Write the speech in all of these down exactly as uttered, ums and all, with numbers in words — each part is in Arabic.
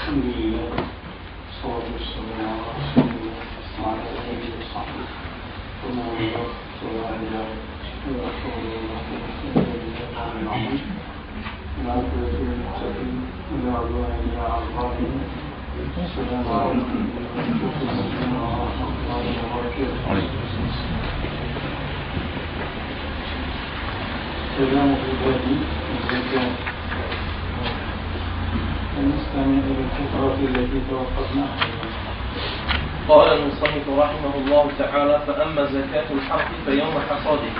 الحمد لله والصلاة والسلام على رسول الله وعلى آله وصحبه ومن والاه وتبع هداه إلى يوم الدين. العاقبة للمتقين ولا عدوان إلا على الظالمين. السلام عليكم ورحمة الله وبركاته. كلام في الهدي والزكاة. نستمع إلى الفقرة التي توقفنا. قال المصنف رحمه الله تعالى: فأما زكاة الحرث فيوم حصاده.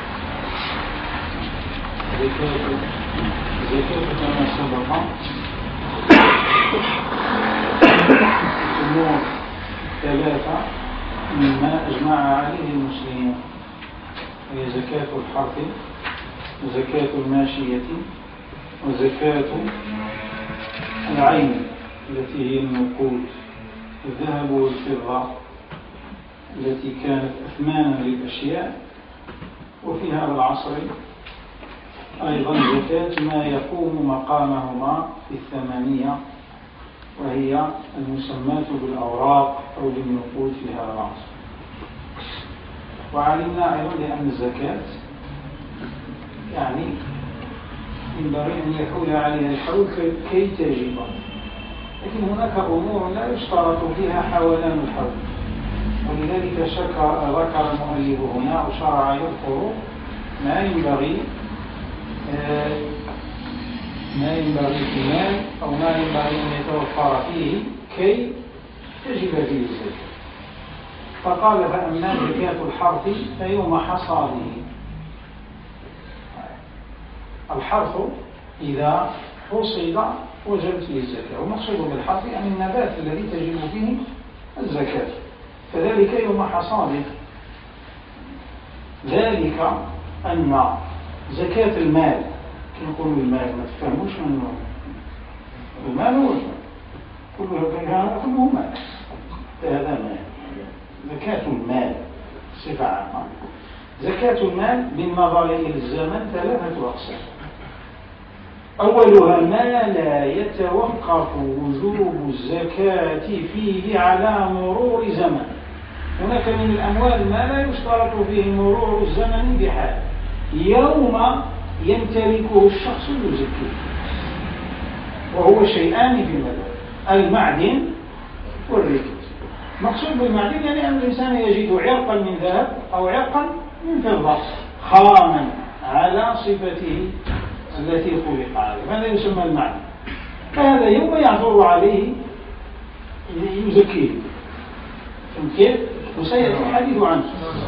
زكاة زكاة كما سبق أمور ثلاثة مما أجمع عليه المسلمون، هي زكاة الحرث وزكاة الماشية وزكاة العين التي هي النقود، الذهب والفضة التي كانت أثمانا للأشياء. وفي هذا العصر أيضا زكاة ما يقوم مقامهما في الثمانية، وهي المسماة بالأوراق أو بالنقود في هذا العصر. وعلمنا أيضا بأن الزكاة يعني ينبغي أن يحول عليها الحول كي تجب، لكن هناك أمور لا يشترط فيها حولان الحول، ولذلك ذكر المؤلف هنا وشرع يذكر ما ينبغي ما ينبغي في المال أو ما ينبغي أن يتوفر فيه كي تجب فيه الزكاة. فقال: فأما زكاة الحرث فيوم حصاده. الحرث إذا حصد وجبت فيه الزكاة، والمقصود بالحرث يعني النبات الذي تجب فيه الزكاة، فذلك يوم حصاده. ذلك أن زكاة المال، نقول المال ما تفهموش منه، المال هو كله كله مال، هذا مال. زكاة المال صفة عامة. زكاة المال بالنظر إلى الزمن ثلاثة أقسام. أولها ما لا يتوقف وجوب الزكاة فيه على مرور زمن. هناك من الأموال ما لا يشترط فيه مرور الزمن بحال، يوم يمتلكه الشخص يزكيه، وهو شيئان في المذهب: المعدن والركاز. مقصود بالمعدن يعني أن الإنسان يجد عرقا من ذهب أو عرقا من فضة خاما على صفته التي خلق عليه، هذا يسمى المعدن. فهذا يوم يعثر عليه يزكيه. فهمت كيف؟ وسيأتي الحديث عنه.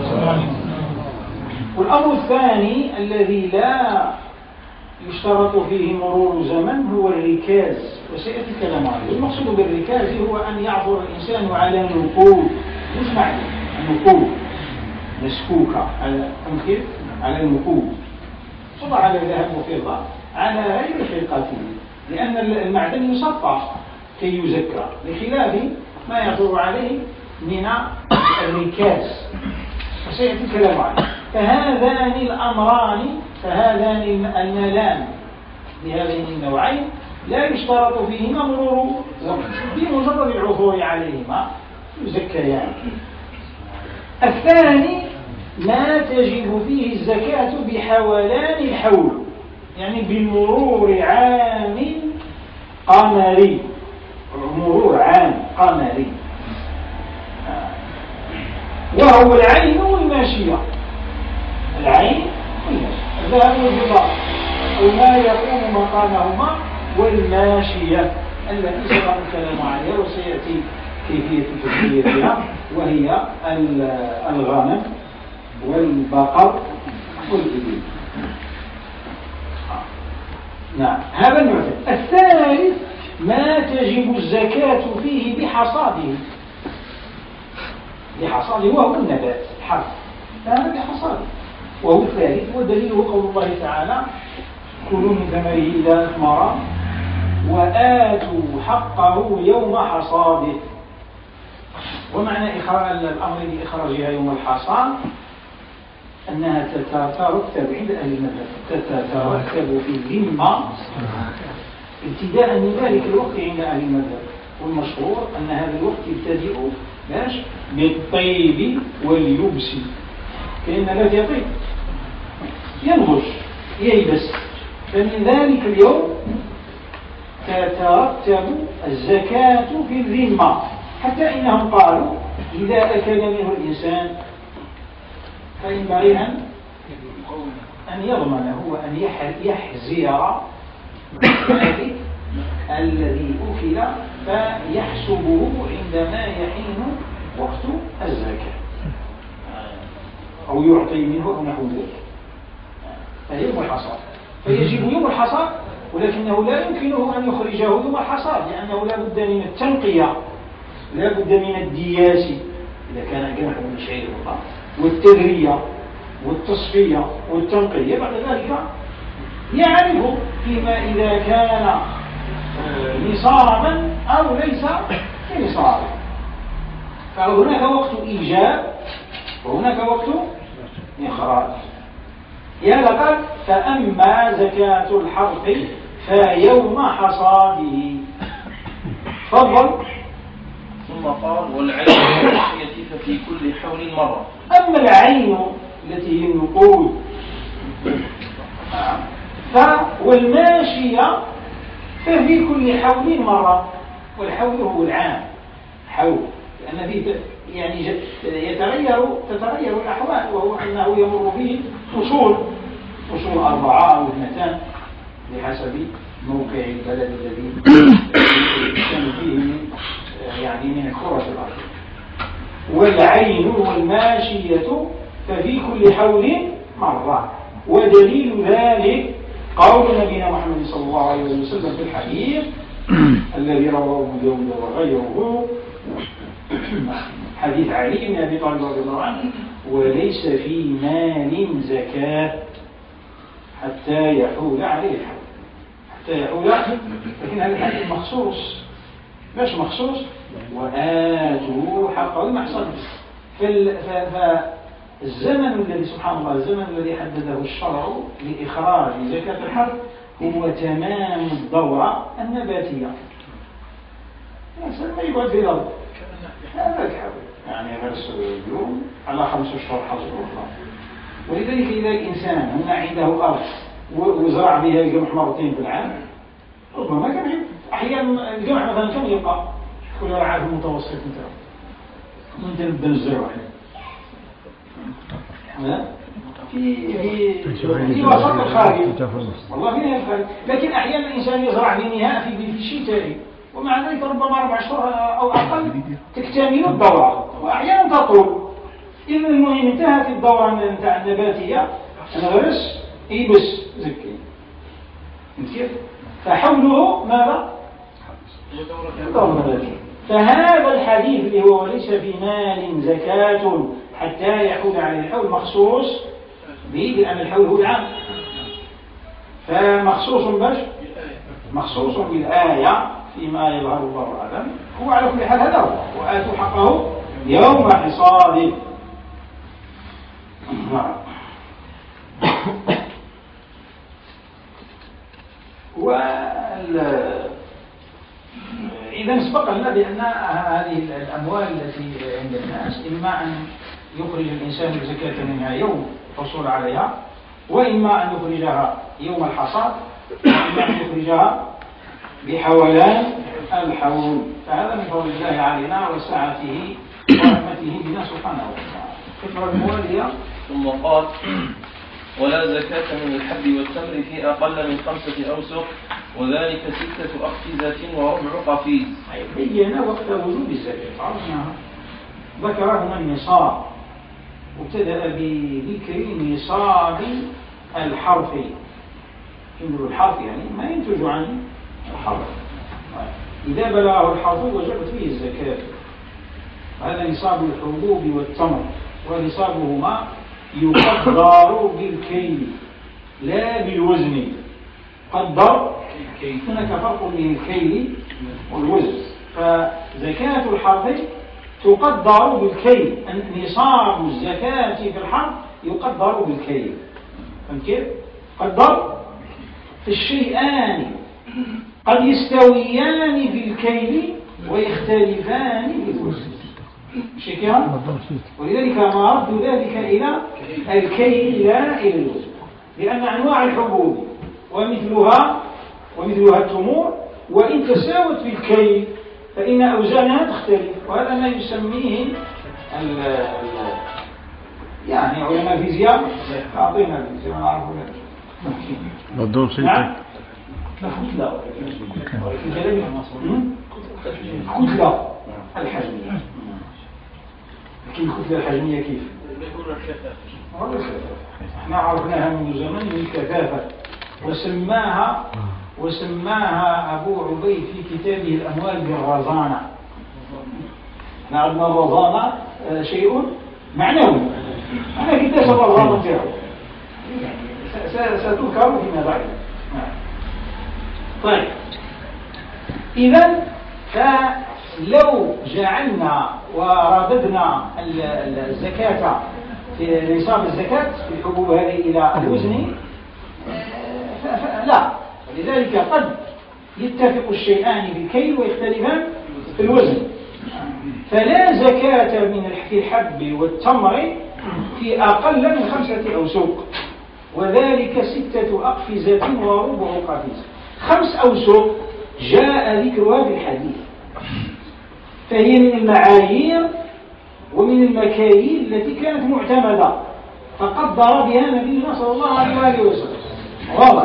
والأمر الثاني الذي لا يشترط فيه مرور زمن هو الركاز، وسيأتي الكلام عنه. المقصود بالركاز هو أن يعثر الإنسان على نقود، مش معدن، نقود مسكوكة على على النقود، وضع على ذهب وفضة على غير خلقته، لأن المعدن يصفى كي يزكى، بخلاف ما يعثر عليه من الركاز، وسيأتي الكلام عنه. فهذان الأمران فهذان المالان بهذين النوعين لا يشترط فيهما مرور بمجرد العثور عليهما يزكيان. الثاني ما تجب فيه الزكاة بحولان الحول، يعني بمرور عام قمري، مرور عام قمري، وهو العين والماشية. العين والماشية، الذهب والفضة وما يقوم مقامهما، والماشية التي سبق الكلام عليها وسيأتي كيفية تسميتها، وهي الغنم والبقر والإبل. نعم، هذا النوع. الثالث ما تجب الزكاة فيه بحصاده، بحصاده وهو النبات الحرث، هذا بحصاده وهو الثالث. ودليله قول الله تعالى: كلوا من ثمره إذا أثمر وآتوا حقه يوم حصاده. ومعنى إخراج الأمر بإخراجها يوم الحصاد أنها تترتب عند أهل المذهب، تترتب في الذمة ابتداء من ذلك الوقت عند أهل المذهب، والمشهور أن هذا الوقت يبتدئ باش بالطيب واليبس، كأن الذي يطيب ينضج ييبس. فمن ذلك اليوم تترتب الزكاة في الذمة، حتى إنهم قالوا إذا أكل منه الإنسان فينبغي أن يضمنه وأن يحزر ذلك الذي أكل فيحسبه عندما يحين وقت الزكاة أو يعطي منه أو نحو ذلك. فيوم الحصاد فيجب يوم الحصاد، ولكنه لا يمكنه أن يخرجه يوم الحصاد، لأنه لا بد من التنقية، لا بد من الدياس إذا كان قمح من شعير والتدرية والتصفية والتنقية. بعد ذلك يعرف فيما إذا كان نصابا أو ليس نصابا. فهناك وقت إيجاب وهناك وقت إخراج. يا لقد فأما زكاة الحرث فيوم حصاده. تفضل. ثم قال والعين والماشية ففي كل حول مرة. أما العين التي هي النقود والماشية ففي كل حول مرة، والحول هو العام حول، لأن فيه يعني يتغير تتغير الأحوال، وهو أنه يمر به فصول فصول أربعة أو اثنتان بحسب موقع البلد الذي كان فيه من يعني من كرة الأرض. والعين والماشية ففي كل حول مرة. ودليل ذلك قول نبينا محمد صلى الله عليه وسلم في الحديث الذي رواه أبو داود وغيره، حديث علي بن أبي طالب رضي الله عنه: وليس في مال زكاة حتى يحول عليه الحول. حتى يحول، لكن هذا الحديث مخصوص، مش مخصوص وآتوا حقه محصد. فالزمن الذي سبحان الله الزمن الذي حدده الشرع لإخراج زكاة الحرث هو تمام الدورة النباتية. الإنسان ما يقعد في الأرض هذا الحول، يعني غرس اليوم على خمس أشهر حصر أخرى. ولذلك إذا الإنسان هنا عنده أرض وزرع بها القمح مرتين في العام، ربما كم أحيانا القمح مثلا كم يبقى كل رعاه المتوسط نتاعو وانت نبدا نزرعو احنا في في في وسط الخارج، والله فيها الخارج. لكن احيانا الانسان يزرع في نهايه في الشتاء، ومع ذلك ربما اربع شهور او اقل تكتمل الدوره، واحيانا تطول. اذا المهم انتهت الدوره نتاع النباتيه، الغرس يبس زكي. فهمت كيف؟ فحوله ماذا؟ فهذا الحديث اللي هو وليس في مال زكاة حتى يحول عليه الحول مخصوص به، لأن الحول هو العام، فمخصوص باش مخصوص بالآية فيما يظهر الله أعلم. هو على كل حال هذا هو وآتوا حقه يوم حصاده. وال إذا سبق لنا بأن هذه الأموال التي عند الناس إما أن يخرج الإنسان زكاة منها يوم الحصول عليها، وإما أن يخرجها يوم الحصاد، وإما أن يخرجها بحولان الحول. فهذا من فضل الله علينا وسعته ورحمته بنا سبحانه وتعالى. فكرة الموالية. ثم قال ولا زكاة من الحب والتمر في أقل من خمسة أوسق، وذلك ستة أخفزة وربع قفيز. بين وقت وجوب الزكاة عرفناها، ذكر هنا النصاب، وابتدأ بذكر نصاب الحرث. ينظر الحرث يعني ما ينتج عن الحرث، إذا بلغه الحرث وجبت فيه الزكاة. هذا نصاب الحبوب والتمر، ونصابهما يقدر بالكيل لا بالوزن. قدر هناك فرق بين الكيل والوزن. فزكاة الحرث تقدر بالكيل، نصاب الزكاة في الحرث يقدر بالكيل. فهمت كيف؟ قدر في الشيئان قد يستويان في الكيل ويختلفان بالوزن شكرا. ولذلك ما رد ذلك إلى الكيل لا إلى الوزن، لأن أنواع الحبوب ومثلها ومثلها التمور وإن تساوت في الكيل فإن أوزانها تختلف، وهذا ما يسميه ال يعني علماء الفيزياء أعطينا الفيزياء ما نعرفه بالضبط ستة نعم كتلة كتلة الحجمية. لكن الكتلة الحجمية كيف؟ احنا عرفناها منذ زمن بالكثافة، وسماها وسماها أبو عبيد في كتابه الأموال بالرزانة. نعرفنا الرزانة شيء معنوي، أنا كنت أسأل الرزانة فيها ستذكر فيما بعد. طيب إذن فلو جعلنا ورددنا الزكاة في نصاب الزكاة في الحبوب هذه إلى الوزن لا، لذلك قد يتفق الشيئان في الكيل ويختلفان في الوزن. فلا زكاة من في الحب والتمر في أقل من خمسة أوسق، وذلك ستة أقفزة وربع قفيز. خمس أوسق جاء ذكرها في الحديث، فهي من المعايير ومن المكاييل التي كانت معتمدة فقدر بها نبينا صلى الله عليه وسلم. واضح.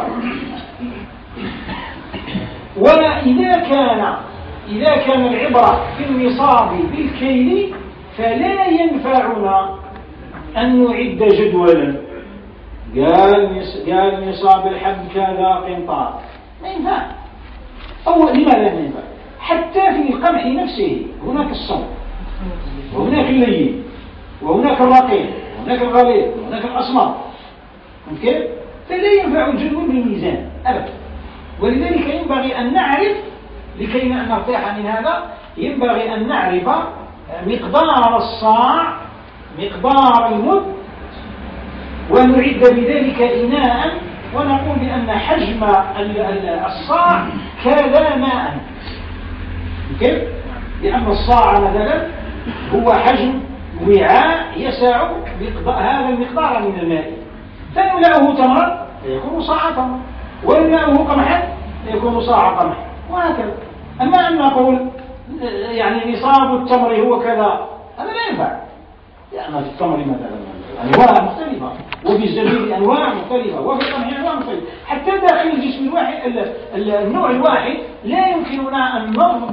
وإذا كان إذا كان العبرة في النصاب بالكيل فلا ينفعنا أن نعد جدولا قال قال نصاب الحب كذا قنطار، ما ينفع. أو لماذا لا ينفع؟ حتى في القمح نفسه هناك الصم وهناك اللين وهناك الرقيق وهناك الغليظ وهناك الأسمر، كيف؟ فلا ينفع الجدول بالميزان أبدا. ولذلك ينبغي أن نعرف لكي نرتاح من هذا، ينبغي أن نعرف مقدار الصاع مقدار المد ونعد بذلك إناء ونقول بأن حجم الصاع كذا ماء، كيف؟ لأن الصاع مثلا هو حجم وعاء يسع هذا المقدار من الماء، فنملأه تمرا يكون صاع تمر، ونملأه قمحا يكون صاع قمح، وهكذا. أما أن نقول يعني نصاب التمر هو كذا، هذا لا ينفع، لأن في التمر مثلا أنواع مختلفة، وفي الزبيب أنواع مختلفة، وفي القمح أنواع مختلفة، حتى داخل الجسم الواحد النوع الواحد لا يمكننا أن نضبط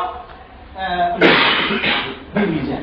بالميزان.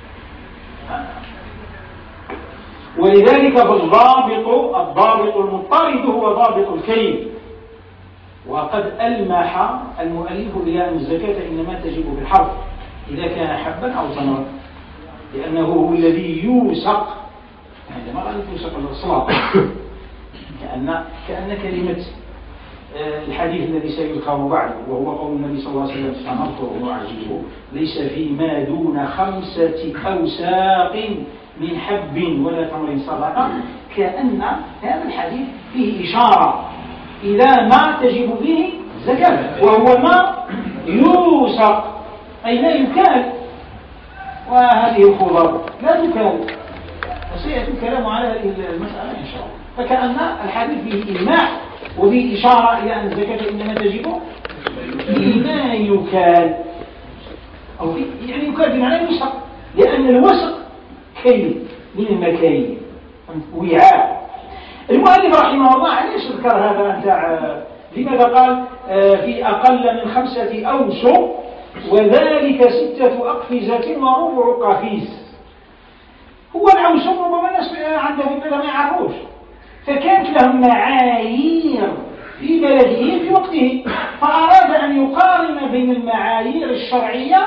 ولذلك فالضابط الضابط المضطرد هو ضابط الكيل. وقد ألمح المؤلف إلى أن الزكاة إنما تجب في الحرث إذا كان حبا أو تمرا، لأنه هو الذي يوسق، عندما قالت يوسق الأصلاح كأن كأن كلمة الحديث الذي سيذكر بعده وهو قول النبي صلى الله عليه وسلم سنذكره وعجبه ليس فيما دون خمسة أوساق من حب ولا تمر صدقة، كأن هذا الحديث فيه إشارة إلى ما تجب فيه زكاة، وهو ما يوسق أي لا يكال، وهذه الخضر لا تكال، وسيأتي الكلام على المسألة إن شاء الله. فكأن الحديث فيه إلماح وفيه إشارة إلى أن الزكاة إنما تجب فيما يكال، أو يعني يكال بمعنى يوسق، لأن الوسق كيل من المكاييل وعاء. المؤلف رحمه الله ليش ذكر هذا نتاع لماذا قال في أقل من خمسة أوسق وذلك ستة أقفزة وربع قفيز؟ هو الأوسق ربما الناس عندها في البلد ما يعرفوش، فكانت لهم معايير في بلده في وقته، فأراد أن يقارن بين المعايير الشرعية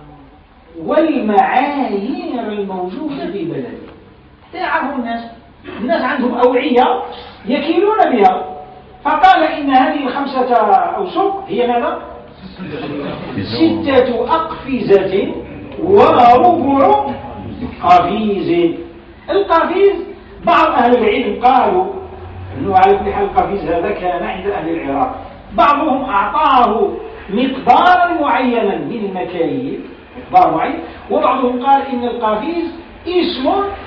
والمعايير الموجودة في بلده حتى يعرفوا الناس. الناس عندهم أوعية يكيلون بها، فقال إن هذه الخمسة أوسق هي ماذا؟ ستة أقفزة وربع قفيز. القفيز بعض أهل العلم قالوا أنه على كل حال القفيز هذا كان عند أهل العراق، بعضهم أعطاه مقدارا معينا من المكاييل، مقدار معين. وبعضهم قال إن القافيز اسم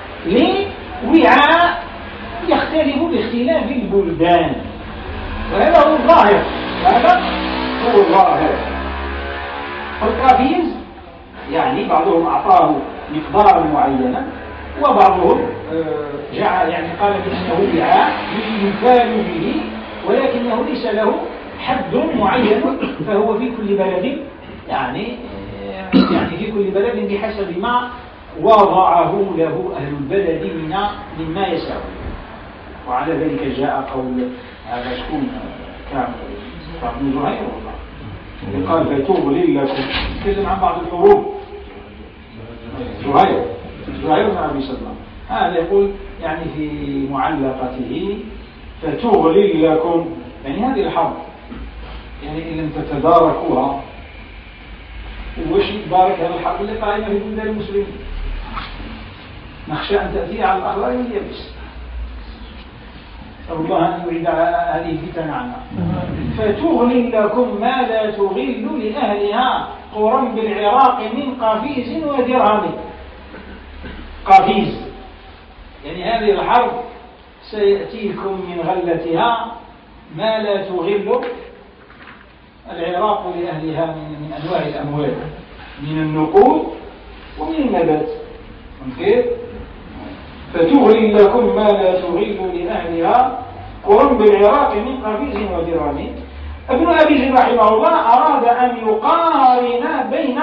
لوعاء يختلف باختلاف البلدان، وهذا هو الظاهر، هذا هو الظاهر. فالقافيز يعني بعضهم أعطاه مقدارا معينا، وبعضهم جعل يعني قال بأنه وعاء يكال به ولكنه ليس له حد معين، فهو في كل بلد يعني يعني في كل بلد بحسب ما وضعه له أهل البلد من مما يساوي. وعلى ذلك جاء قول هذا شكون كان ابن زهير والله قال فتغلل لكم، تكلم عن بعض الحروب. زهير زهير بن أبي سلمة هذا يقول يعني في معلقته فتغلل لكم، يعني هذه الحرب يعني إن لم تتداركوها وش يتبارك هذا الحرب اللي قائمة في بلدان المسلمين، نخشى أن تأتي على الأخضر واليابس. الله أن يريد هذه الفتن عنا. فتغلل لكم ما لا تغل لأهلها قرى بالعراق من قافيز ودرهم. قافيز يعني هذه الحرب سيأتيكم من غلتها ما لا تغل العراق لأهلها من, من أنواع الأموال، من النقود ومن النبات. كيف؟ فتغلل لكم ما لا تغل لأهلها قرى بالعراق من قافيز ودرهم. ابن أبي زيد رحمه الله أراد أن يقارن بين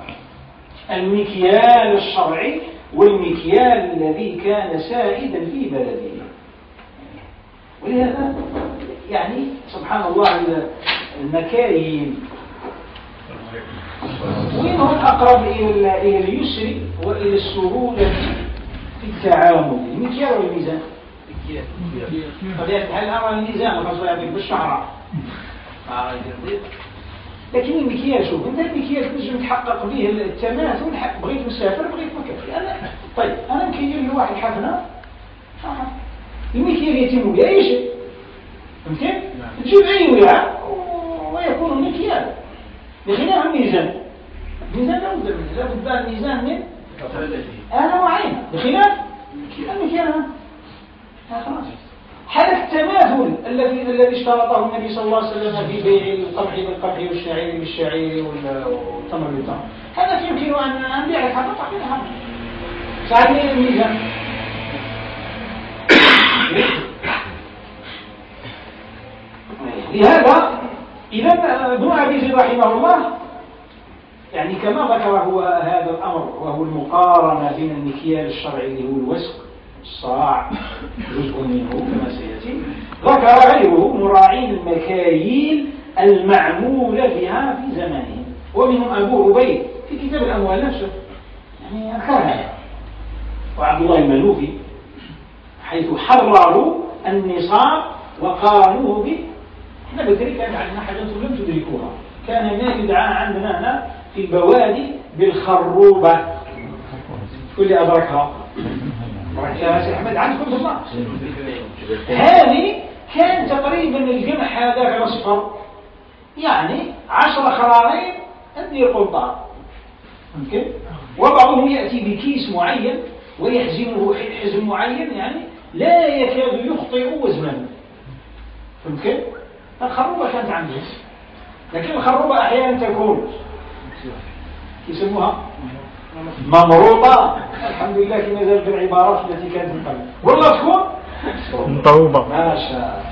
المكيال الشرعي والمكيال الذي كان سائدا في بلده. ولهذا يعني سبحان الله المكاييل وينهم أقرب إلى اليسر وإلى السهولة في التعامل، المكيال والميزان. طبيعة الحال أمر الميزان خاصة يعطيك بالشعرة، لكن المكيال شوف انت المكيال تنجم تحقق به التماثل. بغيت مسافر بغيت مكفي انا طيب انا مكيل لواحد حفنه المكيال يتم بها اي شيء، فهمت؟ تجيب اي وعاء ويكون مكيال بخلاف الميزان. الميزان لا بد منه، لا بد الميزان من انا وعين بخلاف المكيال. خلاص هذا التماثل الذي الذي اشترطه النبي صلى الله عليه وسلم في بيع القمح بالقمح والشعير بالشعير والتمر بالتمر، هذا يمكن ان نبيع الحبة تعطي الحبة ساعدني الميزان. لهذا إذا ابن أبي زيد رحمه الله يعني كما ذكر هو هذا الأمر وهو المقارنة بين المكيال الشرعي اللي هو الوسق الصاع جزء منه كما سيأتي، ذكر غيره مراعين المكاييل المعمولة بها في زمانه، ومنهم أبو عبيد في كتاب الأموال نفسه يعني أنكرها، وعبد الله المنوفي حيث حرروا النصاب وقارنوه به. احنا بذلك كان عندنا حاجات لم تدركوها، كان ما يدعى عندنا هنا في البوادي بالخروبة، كل أدركها يا سي أحمد عندكم في الله. هذه كان تقريبا الجمح هذاك الأصفر يعني عشر خرارين أدي قلطان ممكن، وبعضهم يأتي بكيس معين ويحزمه حزم معين يعني لا يكاد يخطئ وزنه ممكن. الخروبة كانت عندهم، لكن الخروبة أحيانا تكون يسموها ممروطة، الحمد لله كما زالت العبارات التي كانت من قبل، والله تكون مطروبة ما شاء.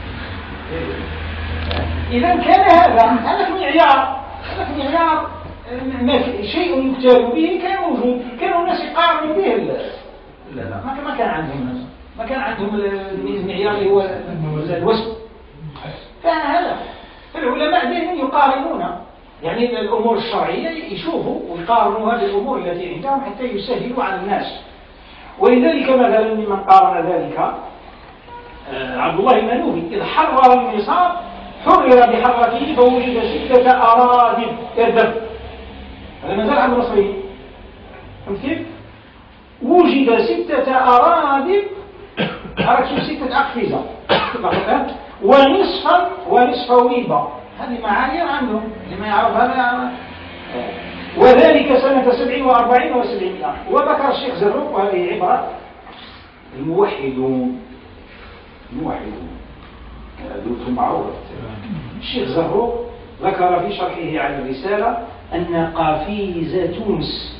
إذا كان هذا هذا معيار، هذا معيار شيء يكتاب به كان موجود، كانوا الناس يقارنوا به. لا لا ما كان عندهم ما كان عندهم المعيار اللي هو الوسط. فهذا العلماء دائما يقارنون يعني الأمور الشرعية يشوفوا ويقارنوا هذه الأمور التي عندهم حتى يسهلوا على الناس. ولذلك مثلا ممن قارن ذلك عبد الله المنوفي إذ حرر النصاب حرر بحرته فوجد ستة أرادب إردب، هذا ما زال عند المصريين فهمت كيف؟ وجد ستة أرادب عرفت ستة أقفزة ونصفا ونصف ويبة هذه معايير عندهم اللي ما يعرف هذا. وذلك سنة سبع وأربعين وسبعمائة. وذكر الشيخ زروق وهذه عبرة الموحدون الموحدون دوت معروفة. الشيخ زروق ذكر في شرحه على الرسالة أن قافيز تونس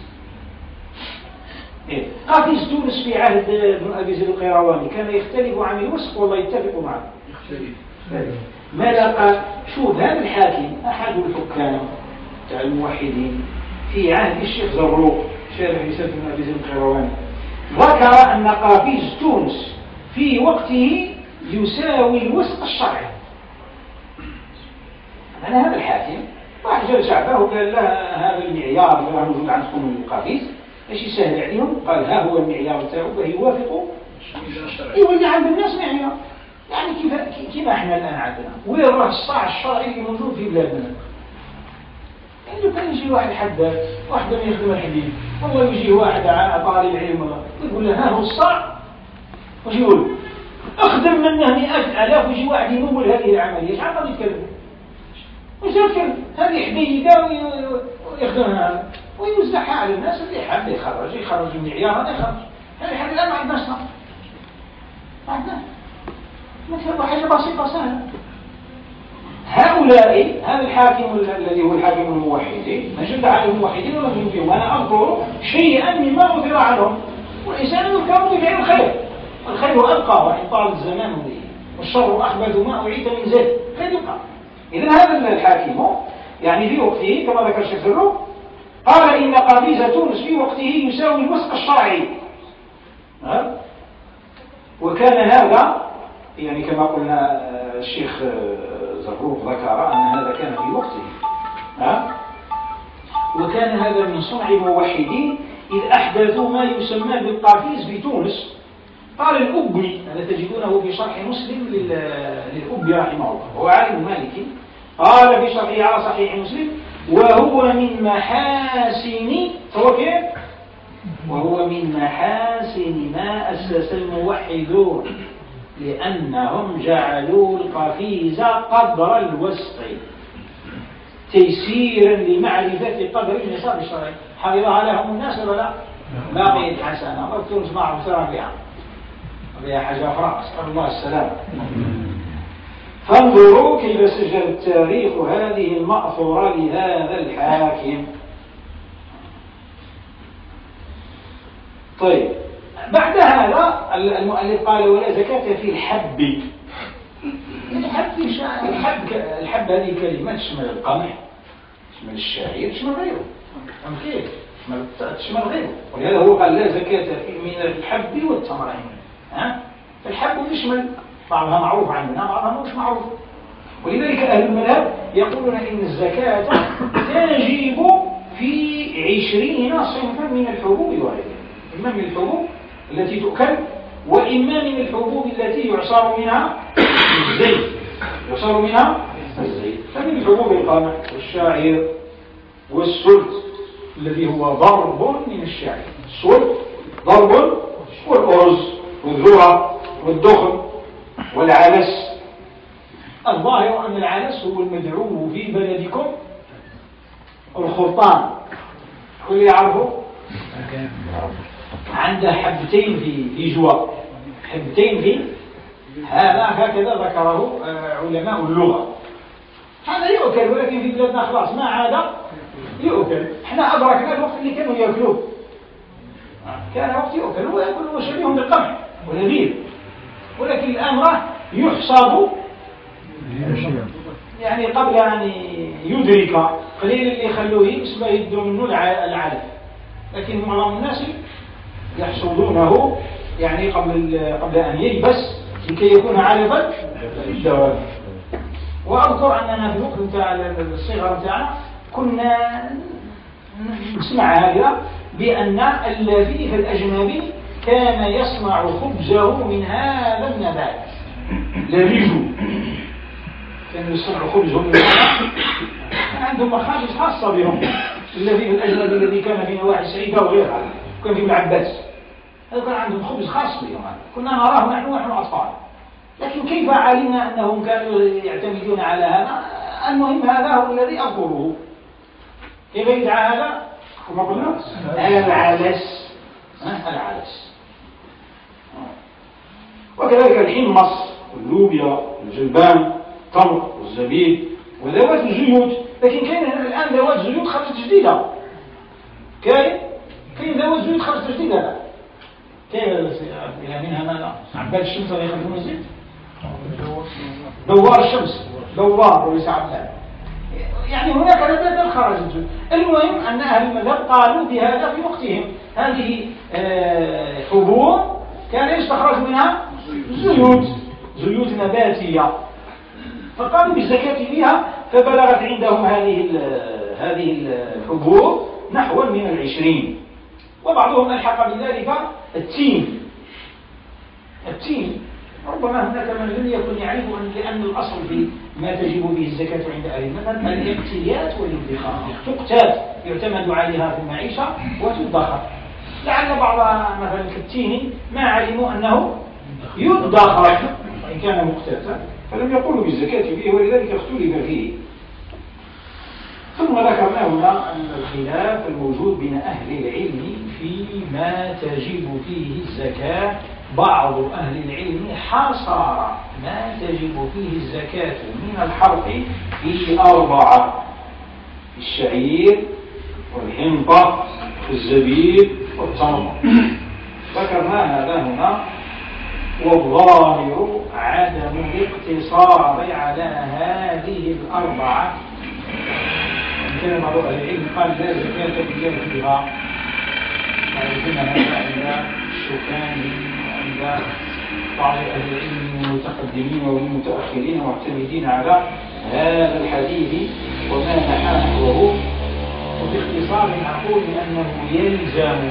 إيه؟ قافيز تونس في عهد ابن أبي زيد القيرواني كان يختلف عن الوسق والله يتفق معه. ما لقى شوف هذا الحاكم أحد الحكام تاع الموحدين في عهد الشيخ زروق شارح رسالة ابن أبي زيد القيرواني ذكر أن قافيز تونس في وقته يساوي الوسق الشرعي. أنا هذا الحاكم واحد جاء شعبه وقال له هذا المعيار اللي راه موجود عندكم القافيز ايش يسهل عليهم؟ قال ها هو المعيار تاعو يوافق يولي عند الناس معيار. يعني كيف كيف احنا الان عندنا وين راه الصاع الشرعي اللي موجود في بلادنا؟ يعني كان يجي واحد حداد واحد من يخدم الحديد والله يجي واحد طالب علم يقول له ها هو الصاع واش يقول؟ اخدم منه مئة آلاف ويجي واحد يمول هذه العمليه ايش عم يتكلم؟ وش يتكلم؟ هذه حديده ويخدمها ويوزعها على الناس اللي حاب يخرج يخرج المعيار هذا يخرج. يعني حد الان ما عندناش صح ما عندناش مثل حاجه بسيطه سهله. هؤلاء هذا الحاكم الذي هو الحاكم الموحدين نجد على الموحدين ونجد فيهم. وانا اذكر شيئا مما اثر عنهم. والانسان يذكر بفعل الخير والخير ابقى وان طال الزمان به والشر اخبث ما اعيد من زيت خير يبقى. اذا هذا الحاكم يعني في وقته كما ذكر الشيخ زروق قال إن قافيز تونس في وقته يساوي الوسق الشرعي. وكان هذا يعني كما قلنا الشيخ زروق ذكر أن هذا كان في وقته. وكان هذا من صنع الموحدين إذ أحدثوا ما يسمى بالقافيز في تونس. قال الأبي هذا تجدونه في شرح مسلم للأبي رحمه الله هو عالم مالكي قال في شرحه على صحيح مسلم وهو من محاسن وهو من محاسن ما أسس الموحدون لأنهم جعلوا القفيز قدر الوسط تيسيرا لمعرفة قدر النصاب الشرعي. حفظها لهم الناس ولا لا؟ باقي حسنة وتونس معهم سرا بها بها حاجة أخرى أسأل الله السلامة. فانظروا كيف سجل التاريخ هذه المأثورة لهذا الحاكم. طيب بعد هذا المؤلف قال ولا زكاة في الحب. الحب الحب الحب هذه كلمة تشمل القمح تشمل الشعير تشمل غيره. أم كيف؟ تشمل غيره. ولهذا هو قال لا زكاة من الحب والتمرين. ها؟ فالحب يشمل بعضها معروف عندنا بعضها مش معروف. ولذلك أهل المذهب يقولون إن الزكاة تجب في عشرين صنفا من الحبوب وغيرها. إما من الحبوب التي تؤكل وإما من الحبوب التي يعصر منها الزيت يعصر منها الزيت. فمن الحبوب القمح والشعير والسلت الذي هو ضرب من الشعير. السلت ضرب والأرز والذرة والدخن والعدس. الظاهر أن العدس هو المدعو في بلدكم الخرطان. كل يعرفه عنده حبتين في في جوا حبتين في هذا هكذا ذكره علماء اللغة. هذا يؤكل ولكن في بلادنا خلاص ما عاد يؤكل. احنا أدركنا الوقت اللي كانوا يأكلوه كان وقت يؤكل ويأكل وشبيه بالقمح ونبيل. ولكن الآن راه يحصد يعني قبل أن يدرك قليل اللي يخلوه اسمه يدوا منه العلف. لكن معظم الناس يحصدونه يعني قبل قبل أن ييبس لكي يكون علفا للدواب. وأذكر أننا في الوقت بتاع الصغر بتاعنا كنا نسمع هذا بأن اللذيذ الأجنبي كان يصنع خبزه من هذا النبات لذيذ. كانوا يصنعوا خبزهم من هذا. كان عندهم مخابز خاصة بهم. اللذيذ الأجنبي الذي كان في نواحي سعيدة وغيرها كان في ابن عباس هذا كان عندهم خبز خاص بهم. كنا نراه نحن ونحن أطفال. لكن كيف علمنا أنهم كانوا يعتمدون على هذا؟ المهم هذا هو الذي أذكره. كيف يدعى هذا؟ كما قلنا العلس، العلس. وكذلك الحمص واللوبيا والجلبان التمر والزبيب وذوات الزيوت. لكن كاين الآن ذوات زيوت خرجت جديدة، كاين كاين ذوات زيوت خرجت جديدة. كيف إلى منها ماذا؟ عباد الشمس اللي يخرجون الزيت، دوار الشمس، دوار وليس عباد. يعني هناك نباتات خرجت. المهم أن أهل المذهب قالوا بهذا في وقتهم. هذه حبوب كان يستخرج منها زيوت زيوت نباتية، فقالوا بالزكاة فيها، فبلغت عندهم هذه هذه الحبوب نحو من العشرين. وبعضهم ألحق بذلك التين. التين ربما هناك من لم يكن يعرف لأن الأصل في ما تجب به الزكاة عند أهل المذهب الاقتيات والادخار. تقتات يعتمد عليها في المعيشة وتدخر. لعل بعض مثلا كالتين ما علموا أنه يدخر وإن كان مقتاتا، فلم يقولوا بالزكاة فيه، ولذلك اختلف فيه. ثم ذكرنا هنا أن الخلاف الموجود بين أهل العلم فيما تجب فيه الزكاة. بعض أهل العلم حصر ما تجب فيه الزكاة من الحرث في أربعة: الشعير والحنطة والزبيب والتمر. ذكرنا هذا هنا. والظاهر عدم الاقتصار على هذه الأربعة. كان بعض أهل العلم قال لا زكاة إلا فيها. ويكون هذا عند الشوكاني وعند بعض أهل العلم من المتقدمين والمتأخرين معتمدين على هذا الحديث وما نحى نحوه. وباختصار نقول أنه يلزم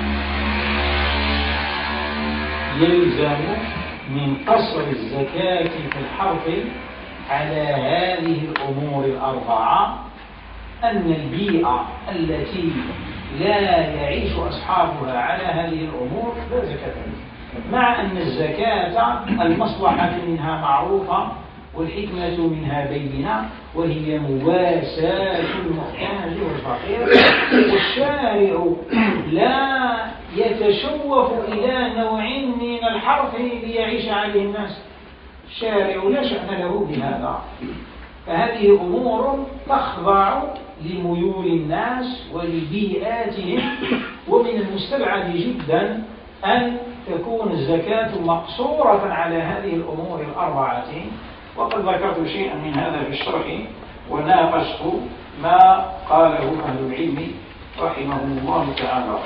يلزم من قصر الزكاة في الحرث على هذه الأمور الأربعة أن البيئة التي لا يعيش أصحابها على هذه الأمور لا زكاة فيها، مع أن الزكاة المصلحة منها معروفة والحكمة منها بينة، وهي مواساة المحتاج والفقير. والشارع لا يتشوف إلى نوع من الحرث ليعيش عليه الناس. الشارع لا شأن له بهذا، فهذه أمور تخضع لميول الناس ولبيئاتهم. ومن المستبعد جدا أن تكون الزكاة مقصورة على هذه الأمور الأربعة. وقد ذكرت شيئا من هذا في الشرح وناقشت ما قاله أهل العلم رحمهم الله تعالى.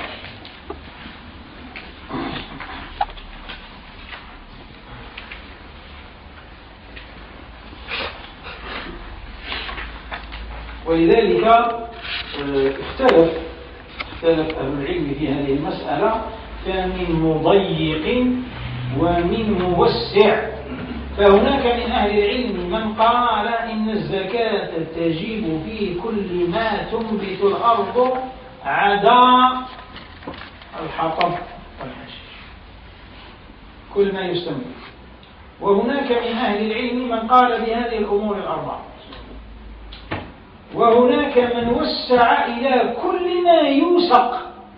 ولذلك اختلف اختلف أهل العلم في هذه المسألة، فمن مضيق ومن موسع. فهناك من أهل العلم من قال إن الزكاة تجب في كل ما تنبت الأرض عدا الحطب والحشيش، كل ما يستنبت. وهناك من أهل العلم من قال بهذه الأمور الأربعة. وهناك من وسع إلى كل ما يوسق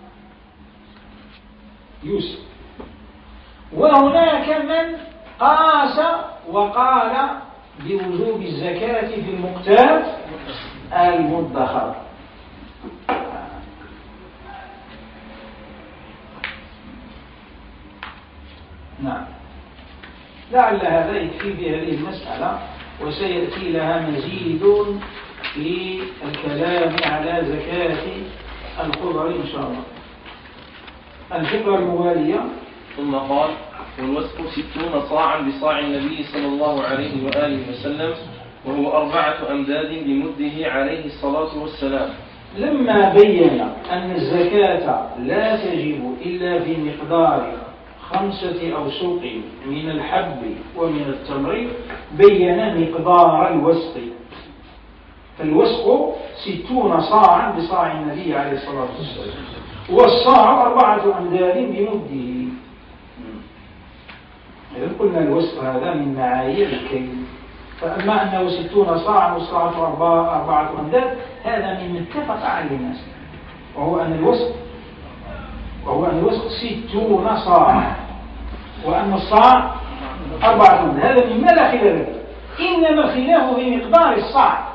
يوسق. وهناك من قاس وقال بوجوب الزكاة في المقتات المدخر. نعم، لعل هذا يكفي في هذه المسألة، وسيأتي لها مزيد في الكلام على زكاة الخضر إن شاء الله. الفقرة الموالية. ثم قال: والوسق ستون صاعا بصاع النبي صلى الله عليه وآله وسلم، وهو أربعة أمداد بمده عليه الصلاة والسلام. لما بين أن الزكاة لا تجب إلا في مقدار خمسة أوسق من الحب ومن التمر، بين مقدار الوسق. فالوسق ستون صاعا بصاع النبي عليه الصلاة والسلام، والصاع أربعة أمداد بمده. إذا قلنا الوسق هذا من معايير الكيل، فأما أنه ستون صاعا والصاع أربعة, أربعة أمداد هذا مما اتفق عليه الناس، وهو أن الوسط وهو أن الوسط ستون صاعا وأن الصاع أربعة أمداد، هذا مما لا خلاف. إنما الخلاف في مقدار الصاع،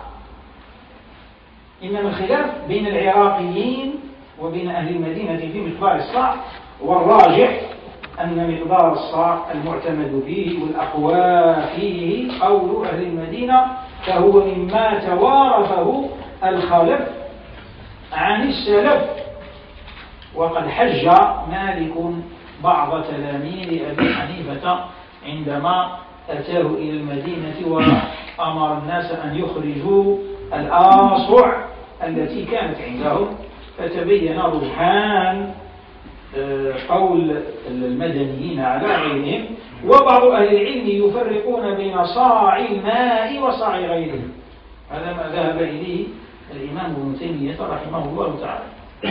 إنما الخلاف بين العراقيين وبين أهل المدينة في مقدار الصاع، والراجح أن مقدار الصاع المعتمد فيه والأقوى فيه قول أهل المدينة، فهو مما توارثه الخلف عن السلف. وقد حج مالك بعض تلاميذ أبي حنيفة عندما أتاه إلى المدينة وأمر الناس أن يخرجوا الآصع التي كانت عندهم، فتبين رجحان قول المدنيين على غيرهم. وبعض أهل العلم يفرقون بين صاع الماء وصاع غيره، هذا ما ذهب إليه الإمام ابن تيمية رحمه الله تعالى.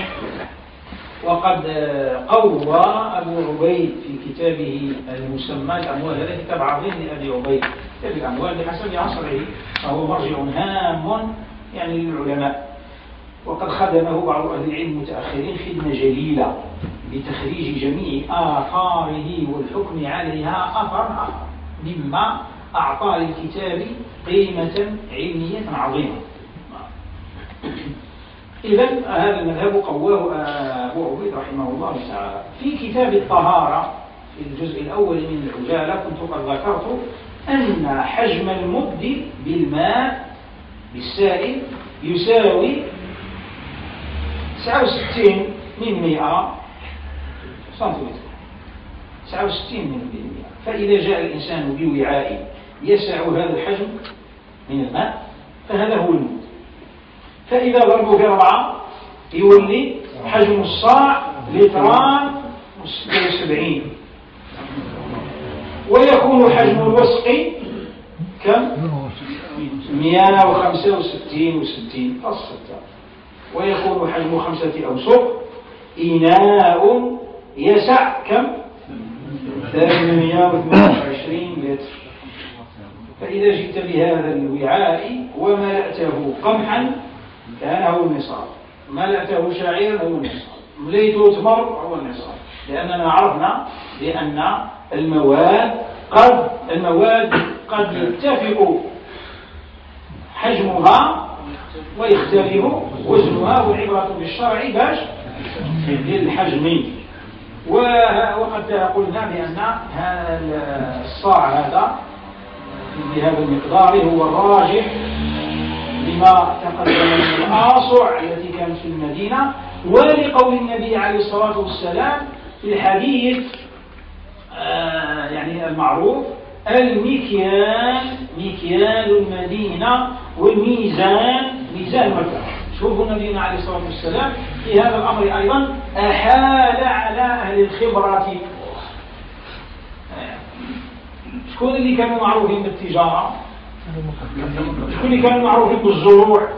وقد قوى أبو عبيد في كتابه المسمى الأموال، هذا كتاب عظيم لأبي عبيد، كتاب الأموال بحسب عصره، فهو مرجع هام يعني للعلماء. وقد خدمه بعض أهل العلم المتأخرين خدمة جليلة بتخريج جميع آثاره والحكم عليها أثر آخر، مما أعطى للكتاب قيمة علمية عظيمة. إذن هذا المذهب قواه أبو عبيد رحمه الله تعالى. في كتاب الطهارة في الجزء الأول من العجالة كنت قد ذكرت أن حجم المد بالماء بالسائل يساوي تسعة وستين من مئة سنتيمتر، تسعة وستين من مئة. فإذا جاء الإنسان بوعاء يسع هذا الحجم من الماء فهذا هو المد. فإذا ضربوا في أربعة يولي حجم الصاع لتران وستة وسبعين، ويكون حجم الوسق كم؟ مئة وخمسة وستين وستين الستة، ويكون حجم خمسة أوسق إناء يسع كم؟ ثمانمئة واثنين وعشرين لتر. فإذا جئت بهذا الوعاء وملأته قمحا كان هو النصاب، ملأته شعيرا هو النصاب، مليته تمر هو النصاب، لأننا عرفنا بأن المواد قد المواد قد يتفق حجمها ويختلف وزنها، والعبرة بالشرع باش للحجم. وقد قلنا بأن هذا الصاع هذا بهذا المقدار هو الراجح لما تقدم من الآصع التي كانت في المدينة، ولقول النبي عليه الصلاة والسلام في الحديث آه يعني المعروف المكيال مكيال المدينة والميزان ميزان مكة. شوفوا النبي عليه الصلاة والسلام في هذا الأمر أيضا أحال على أهل الخبرة. شكون اللي كانوا معروفين بالتجارة؟ شكون اللي كانوا معروفين بالزروع؟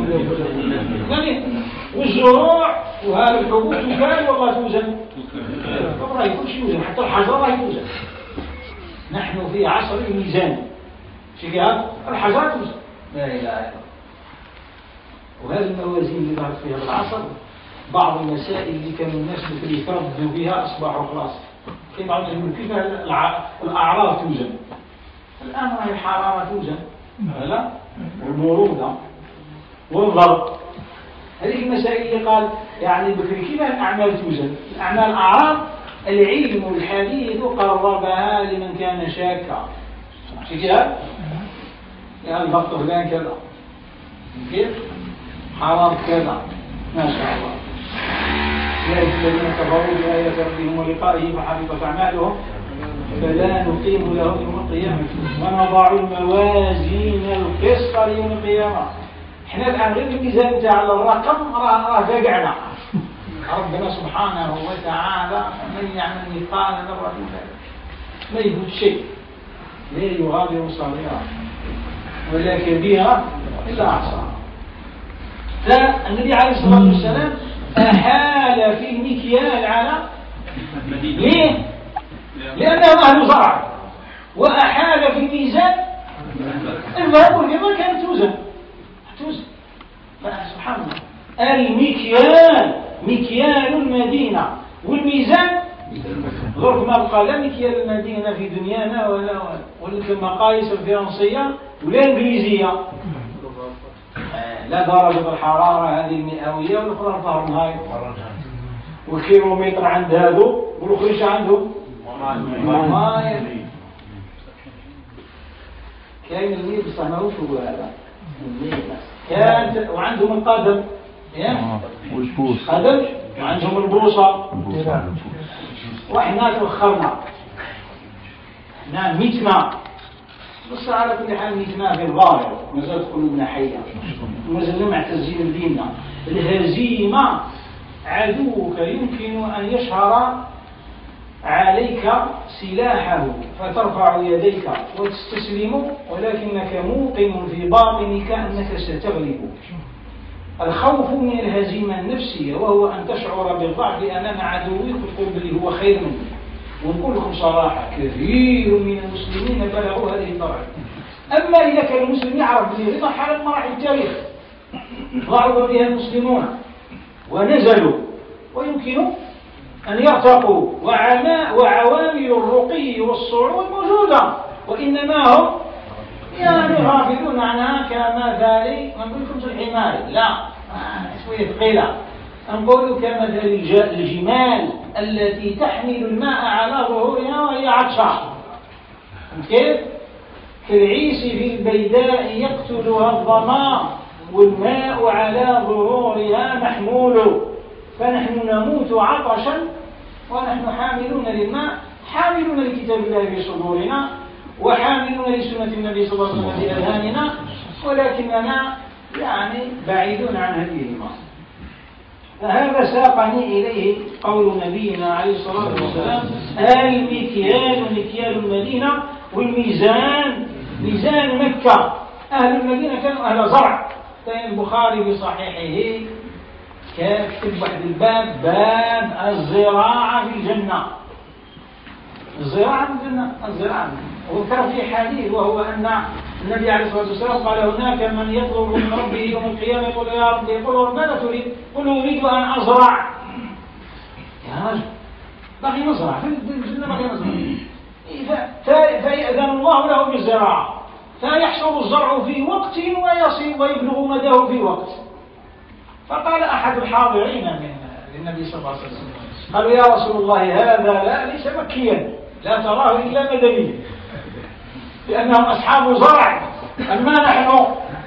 والزروع وهذا الحبوب تكال والله توزن، راه يكون شيء يوزن، حتى الحجر راه يوزن. نحن في عصر الميزان، شي هذا الحجر توزن، لا اله الا الله. وهذه الموازين اللي ظهرت في هذا العصر، بعض المسائل اللي كانوا الناس يترددوا بها اصبحوا خلاص كما نقول كيف الاعراض توزن. الان راهي الحراره توزن، لا والبروده والضغط، هذه المسائل اللي قال يعني بكري كيف الاعمال توزن. الاعمال اعراض، العلم الحديث قربها لمن كان شاكا. شو كده؟ يعني الضغط فلان كذا، كيف؟ حرام كذا، ما شاء الله. أولئك الذين كفروا بآيات ربهم ولقائه فحبطت أعمالهم فلا نقيم لهم يوم القيامة ونضع الموازين القسط ليوم القيامة. احنا الآن غير الميزان تاع الرقم راه فقعنا. ربنا سبحانه وتعالى من يعمل مثقال ذرة ما يفوت شيء، لا يغادر صغيرة ولا كبيرة إلا أحصاها. فالنبي عليه الصلاة والسلام أحال في المكيال على ليه؟ لأنهم أهل زرع، وأحال في الميزان الذهب والفضة كانت توزن توزن سبحان الله. المكيال مكيال المدينة والميزان غير ما بقى لا مكيال المدينة في دنيانا ولا ولا المقاييس الفرنسية ولا الإنجليزية، لا درجة الحرارة هذه المئوية والأخرى فهرنهايت، والكيلومتر عند هذا والأخرى عنده مايل. كاين الميل بصح ماهوش هو هذا الميل، كانت وعندهم القدم والبوس قدم وعندهم البوصة، وإحنا تأخرنا نعم ميتنا، بس على كل حال ميتنا في الظاهر مازالت قلوبنا حية ومازلنا معتزين بديننا. الهزيمة عدوك يمكن أن يشهر عليك سلاحه فترفع يديك وتستسلم، ولكنك موقن في باطنك أنك ستغلب. الخوف من الهزيمة النفسية وهو أن تشعر بالضعف أمام عدوك وتقول بلي هو خير منك. ونقول لكم صراحة كثير من المسلمين بلغوا هذه الدرجة. أما إذا كان المسلم يعرف بلي رضا حالة مراحل التاريخ ضعف بها المسلمون ونزلوا ويمكن أن يرتقوا، وعوامل الرقي والصعود موجودة، وإنما هم يعني غافلون عنها كمثال ما نقول لكم الحمار، لا شوية ثقيلة، نقول كمثل الجمال التي تحمل الماء على ظهورها وهي عطشة، كيف؟ كالعيس في البيداء يقتلها الظما والماء على ظهورها محمول، فنحن نموت عطشا ونحن حاملون للماء، حاملون لكتاب الله في صدورنا وحاملون لسنة النبي صلى الله عليه وسلم في أذهاننا، ولكننا يعني بعيدون عن هذه الماء. فهذا ساقني إليه قول نبينا عليه الصلاة والسلام: المكيال مكيال المدينة والميزان ميزان مكة. أهل المدينة كانوا أهل زرع، كان البخاري في صحيحه كتب واحد الباب باب الزراعة في الجنة. الزراعة في الجنة الزراعة وذكر في حديث وهو أن النبي عليه الصلاة والسلام قال: هناك من يطلب من ربه يوم القيامة يقول: يا رب، يقول: ماذا تريد؟ قل: أريد أن أزرع. يا رجل بقي نزرع في الجنة، بقي نزرع، فيأذن الله له بالزراعة، فيحصل الزرع في وقت ويصل ويبلغ مداه في وقت. فقال أحد الحاضرين من النبي صلى الله عليه وسلم قالوا: يا رسول الله، هذا لا ليس مكيا، لا تراه إلا مدنيا، لأنهم أصحاب زرع، أما نحن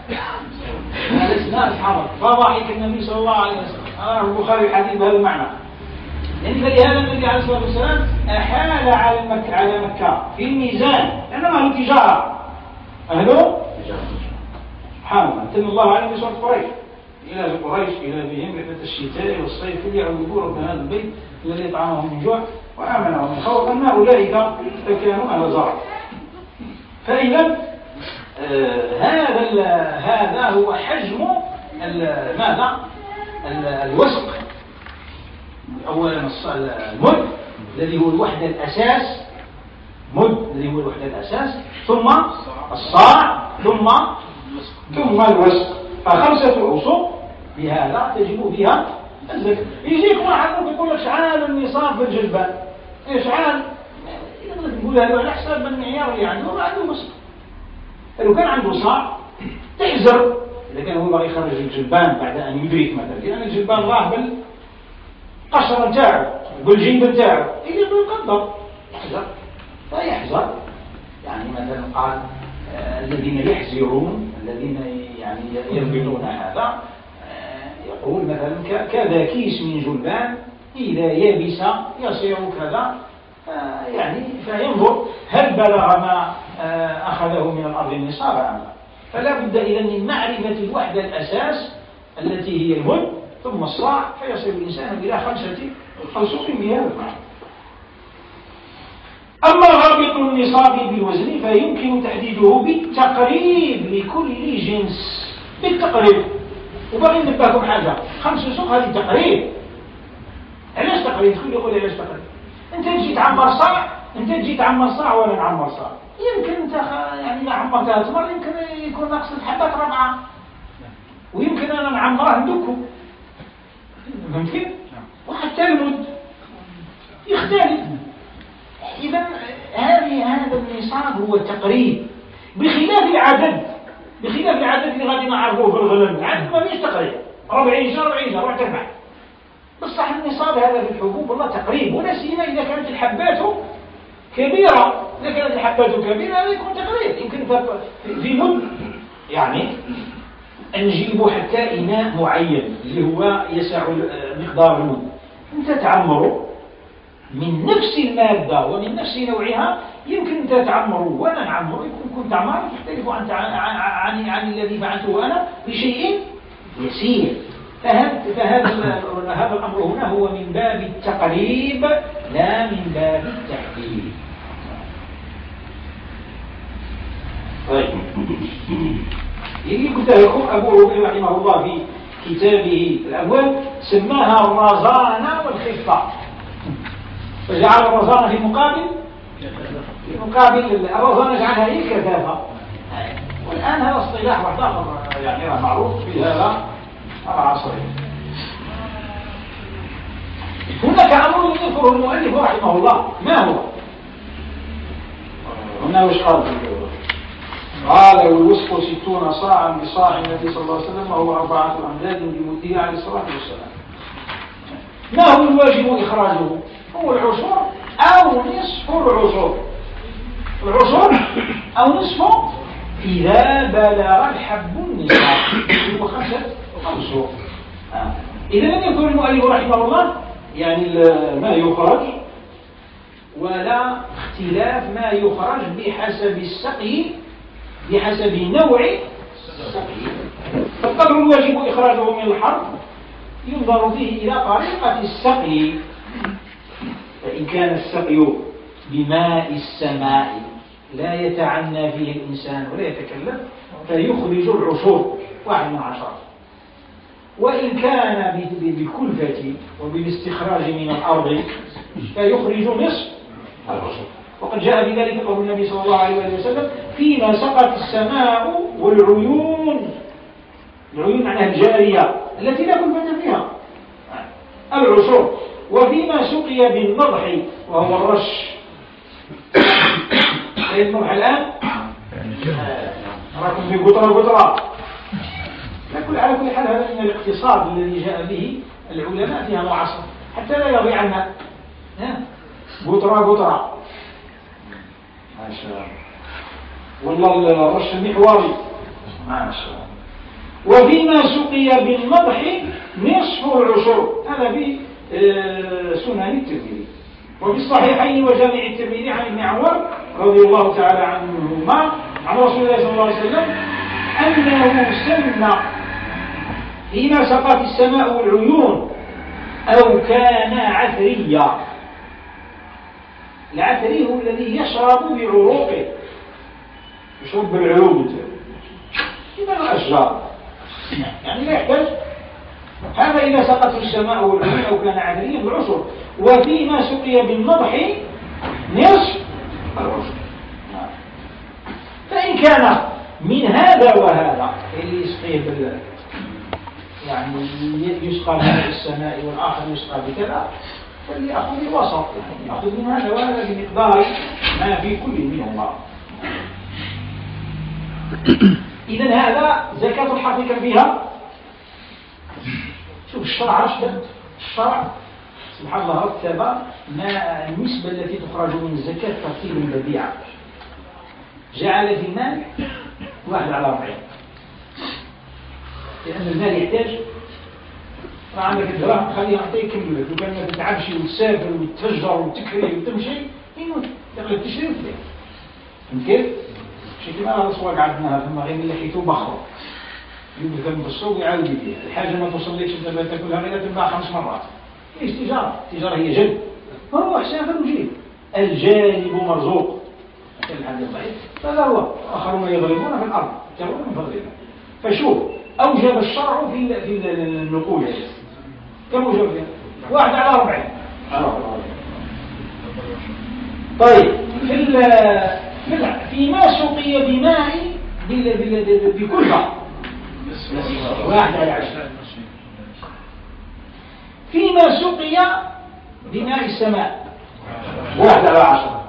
لسنا أصحاب. فضحك النبي صلى الله عليه وسلم. أراه البخاري الحديث بهذا المعنى. يعني فلهذا النبي عليه الصلاة والسلام أحال على مكة على مكة في الميزان، لأنما هو تجارة، أهله سبحان الله. تم الله عليه بسورة قريش: إلى قريش إلى بهم رحلة الشتاء والصيف فليعبدوا رب هذا البيت الذي أطعمهم من جوع وآمنهم من خوف. أما أولئك فكانوا أهل زرع. فإذا آه هذا هذا هو حجم ماذا؟ الوسق. أولا المد الذي هو الوحدة الأساس، مد الذي هو الوحدة الأساس، ثم الصاع، ثم ثم الوسق. فخمسة أوسق بهذا تجب فيها الزكاة. يجيك واحد يقول لك: شحال النصاب في الجلبان؟ شحال؟ يقول له على حساب المعيار اللي عنده، ما عنده وسق. لو كان عنده صاع تحزر، إذا كان هو باغي يخرج الجلبان بعد أن يدرك مثلا، لأن الجلبان راه بالقشرة نتاعو بالجلد نتاعو، إذا يقدر يحزر فيحزر. يعني مثلا قال آه الذين يحزرون، الذين يعني يضبطون هذا، آه يقول مثلا كذا كيس من جلبان إذا يبس يصير كذا، آه يعني فينظر هل بلغ ما آه أخذه من الأرض النصاب أم لا. فلا بد إذا من معرفة الوحدة الأساس التي هي المد، ثم الصاع، فيصل الإنسان إلى خمسة أوسق بهذا المعنى. أما رابط النصاب بالوزن فيمكن تحديده بالتقريب لكل جنس، بالتقريب. وبغي ننبهكم حاجة: خمس أوسق هذه تقريب. علاش تقريب؟ كل يقول علاش تقريب؟ أنت تجي تعمر صاع أنت تجي تعمر صاع ولا نعمر صاع، يمكن أنت يعني ما عمرتها تمر، يمكن يكون نقص الحبات ربعة، ويمكن أنا نعمرها ندكه، ممكن، وحتى المد يختلف. إذا هذه هذا النصاب هو تقريب، بخلاف العدد، بخلاف العدد اللي غادي نعرفوه في الغنم، العدد ما فيش تقريب، ربعين شهر ربعين شهر تربع. بصح النصاب هذا في الحبوب والله تقريب، ولا سيما إذا كانت الحبات كبيرة، إذا كانت الحبات كبيرة هذا يكون تقريب. يمكن في مد يعني نجيب حتى إناء معين اللي هو يسع مقدار المد، أنت تعمره من نفس المادة ومن نفس نوعها، يمكن أنت تعمره وأنا نعمره، يكون كنت عمار تختلف عن, عن, عن, عن الذي فعلته أنا بشيء يسير. فهذا هذا الأمر هنا هو من باب التقريب لا من باب التحديد. طيب اللي قلت لكم أبو ربيع رحمه الله في كتابه الأول سماها الرزانة والخفة، فجعل الرزانة في مقابل في مقابل الرزانة جعلها هي الكثافة. والآن هذا اصطلاح واحد آخر يعني معروف في هذا العصر. هناك أمر يذكره المؤلف رحمه الله، ما هو؟ هنا وش قال؟ قال والوسق ستون صاعا بصاع النبي صلى الله عليه وسلم وهو أربعة أمداد بمده عليه الصلاة والسلام. ما هو الواجب إخراجه؟ هو العشر أو نصف العشر، العشر أو نصفه إذا بلغ الحب النصاب هو خمسة أوسق. آه. إذا لم يكن المؤلف رحمه الله يعني ما يخرج ولا اختلاف ما يخرج بحسب السقي بحسب نوع السقي، فالقدر الواجب إخراجه من الحرب ينظر فيه إلى طريقة السقي، فإن كان السقي بماء السماء لا يتعنى فيه الإنسان ولا يتكلم فيخرج العشور واحد من عشرة، وإن كان بالكلفة وبالاستخراج من الأرض فيخرج نصف العشور. وقد جاء بذلك قول النبي صلى الله عليه وسلم فيما سقت السماء والعيون، العيون معناها الجارية التي لا كلفة فيها العشور، وفيما سقي بالنضح وهو الرش. النضح الآن راكم في قطرة قطرة. على كل حال هذا من الاقتصاد الذي جاء به العلماء في هذا العصر حتى لا يضيع الماء. قطرة قطرة ما شاء الله، والله الرش المحوري ما شاء الله. وفيما سقي بالنضح نصف العشر، هذا في سنن الترمذي. وفي الصحيحين وجامع الترمذي عن ابن عمر رضي الله تعالى عنهما عن رسول الله صلى الله عليه وسلم أنه سمى فيما سقت السماء والعيون أو كان عثريا. العثري هو الذي يشرب بعروقه، يشرب بالعروق كما الأشجار، يعني لا يحتاج. هذا إذا سقط السماء والعيون أو كان عثريا بالعشر. وفيما سقي بالنضح نصف العشر. فإن كان من هذا وهذا اللي يسقيه بال يعني يسقى بماء السماء والآخر يسقى بكذا، فليأخذ الوسط، يأخذ من هذا وهذا بمقدار ما في كل منهما. إذن هذا زكاة الحرث كم فيها؟ شوف الشرع رشد، الشرع سبحان الله رتب ما النسبة التي تخرج من الزكاة ترتيب البديعة. جعل في المال واحد على أربعين، لأن المال يحتاج. راه عندك الدراهم خليها يعطيك يكمل لك، لو كان ما تتعبش وتسافر وتفجر وتكري وتمشي يموت تقلب تشري وتبيع. فهمت كيف؟ شي كيما راه الأسواق عندنا ثم غير اللي حيتو بخر يبدا في السوق يعاود يبيع، الحاجة ما توصلكش انت تاكلها غير تنباع خمس مرات. ليش تجارة؟ التجارة هي جلب، فهو حساب وجيب، الجانب مرزوق. الحديث ضعيف فهذا هو. آخرون يضربون في الأرض يضربون من فضل الله. فشوف أوجب الشرع في في النقود كم أوجب فيها؟ واحد على أربعين. طيب في ال في فيما سقي بماء بكلفة واحد على عشرة، فيما سقي بماء السماء واحد على عشرة،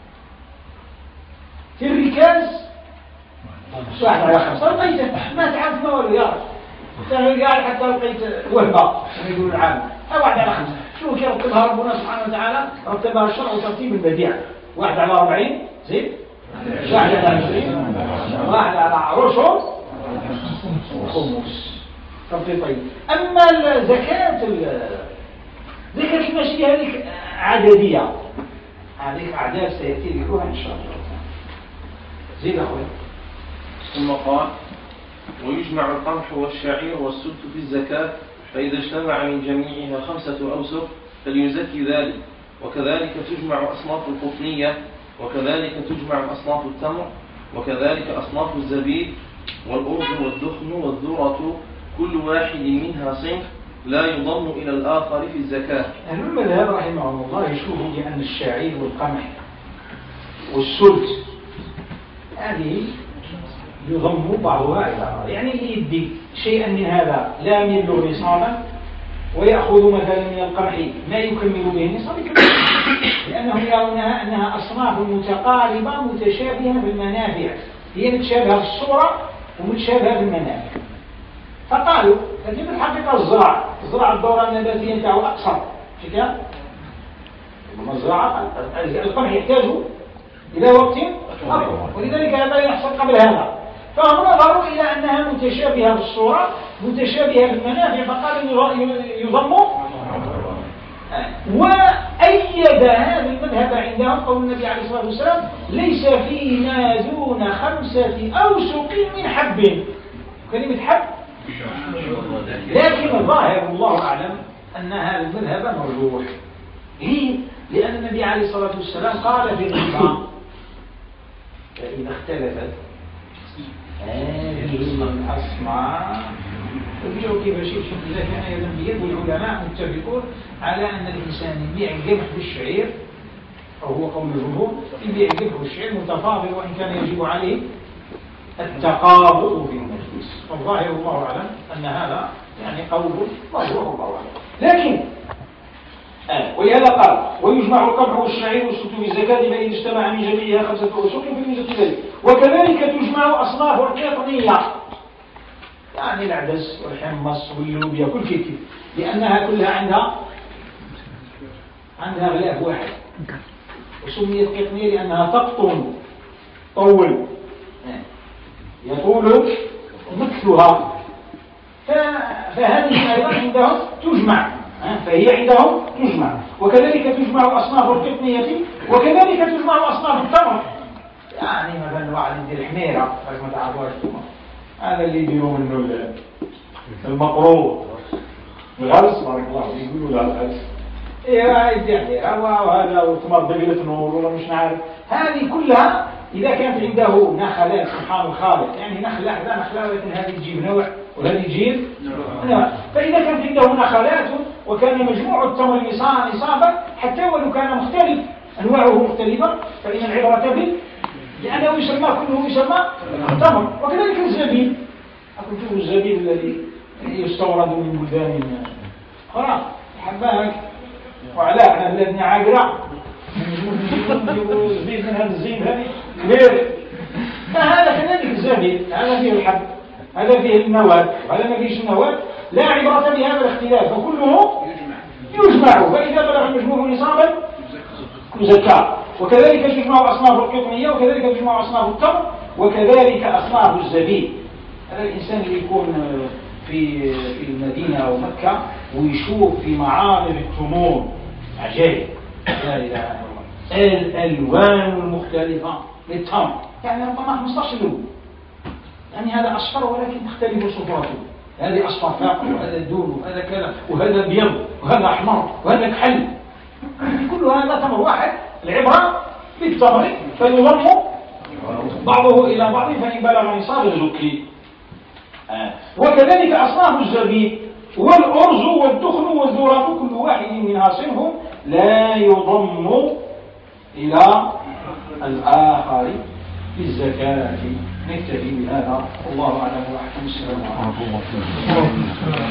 في الركاز واحد على خمسة. لقيت ما تعرف ما ولا يعرف قال حتى لقيت وهبة يقول العالم واحد على خمسة. شو كي رتبها ربنا سبحانه وتعالى؟ رتبها الشرع وترتيب البديع. واحد على أربعين زيد واحد على عشرين واحد على عشر وخمس. طيب أما الزكاة زكاة المشي هذيك عددية، هذيك أعداد سيأتي ذكرها إن شاء الله. زيد أخوي. ثم قال: ويجمع القمح والشعير والسلت في الزكاة، فإذا اجتمع من جميعها خمسة أوسق فليزكي ذلك. وكذلك تجمع أصناف القطنية، وكذلك تجمع أصناف التمر، وكذلك أصناف الزبيب والأرز والدخن والذرة، كل واحد منها صنف لا يضم إلى الآخر في الزكاة. أهل المذهب رحمه الله يشوفوا بأن الشعير والقمح والسلت هذه يضم بعضها إلى بعض، يعني اللي يدي شيئا من هذا لا يبلغ نصابا ويأخذ مثلا من القمح ما يكمل به النصاب لأنهم يرونها أنها أصناف متقاربة متشابهة في المنافع، هي متشابهة في الصورة ومتشابهة في المنافع. فقالوا لكن الحقيقة الزراعة الزراعة الدورة النباتية نتاعو أقصر شكرا الزراعة القمح يحتاج إلى وقت أطول، ولذلك هذا يحصل قبل هذا. فهم نظروا إلى أنها متشابهة في الصورة متشابهة في المنافع فقالوا يضم. وأيد هذا المذهب عندهم قول النبي عليه الصلاة والسلام: ليس فيما دون خمسة أوسق من حب. كلمة حب، لكن الظاهر والله أعلم أن هذا المذهب مرجوح. ليه؟ لأن النبي عليه الصلاة والسلام قال في الربا: فإذا اختلفت هذه الأصناف فبيعوا كيف شيء إذا كان يدا بيد. والعلماء متفقون على أن الإنسان يبيع القمح بالشعير، أو هو قول الجمهور يبيع القمح بالشعير متفاضل، وإن كان يجب عليه التقابض في المجلس. والظاهر الله أعلم أن هذا يعني قول مرجوح الله أعلم. لكن آه. ولهذا قال: ويجمع القمح والشعير والسلت في الزكاة فإذا اجتمع من جميعها خمسة أوسق فليزكي ذلك. وكذلك تجمع أصناف القطنية، يعني العدس والحمص واللوبيا كل شيء، لأنها كلها عندها عندها غلاف واحد، وسميت قطنية لأنها تقطن طول يطول مكثها. فهذه أيضا عندهم تجمع، فهي عندهم تجمع. وكذلك تجمع أصناف القطنية، وكذلك تجمع أصناف التمر. يعني مثلا واحد يدير حميرة ما تعرفوهاش انتم، هذا اللي يديروا منه المقروض الغرس بارك الله يقولوا له الغرس ايه يدير حميرة وهذا وتمر دبيلة نور ولا مش نعرف. هذه كلها إذا كانت عنده نخلات سبحان الخالق، يعني نخلة لا نخلة ولكن هذه تجيب نوع وهذه تجيب نوع. فإذا كانت عنده نخلات وكان مجموع التمر نصابا حتى ولو كان مختلف أنواعه مختلفة فإن العبرة به لأنه يسمى كله يسمى تمر. وكذلك الزبيب، أقول شوفوا الزبيب الذي يستورد من بلدان خلاص حباك وعلى احنا بلادنا عاقرة نجيبوا زبيب من هذا الزين هذه كبير. فهذا كذلك الزبيب، هذا فيه الحب هذا فيه النواة وهذا ما فيش النواة، لا عبرة بهذا الاختلاف فكله يجمع. فإذا بلغ المجموع نصابا يزكى. وكذلك تجمع أصناف القطنية، وكذلك تجمع أصناف التمر، وكذلك أصناف الزبيب. هذا الإنسان اللي يكون في في المدينة أو مكة ويشوف في معارض التمور عجائب لا إله إلا الله، الألوان المختلفة للتمر، يعني ربما خمسطاش لون، يعني هذا أصفر ولكن تختلف صفاته، هذا أصفر فاقع وهذا دون وهذا كذا وهذا أبيض وهذا أحمر وهذا كحل، كل هذا تمر واحد. العبرة بالتمر فيضم بعضه إلى بعض فإن بلغ نصاب الزكي. آه. وكذلك أصناف الزبيب والأرز والدخن والذرة كل واحد منها صنف لا يضم إلى الآخر في الزكاة. نكتفي بهذا، والله أعلم وأحكم. السلام عليكم.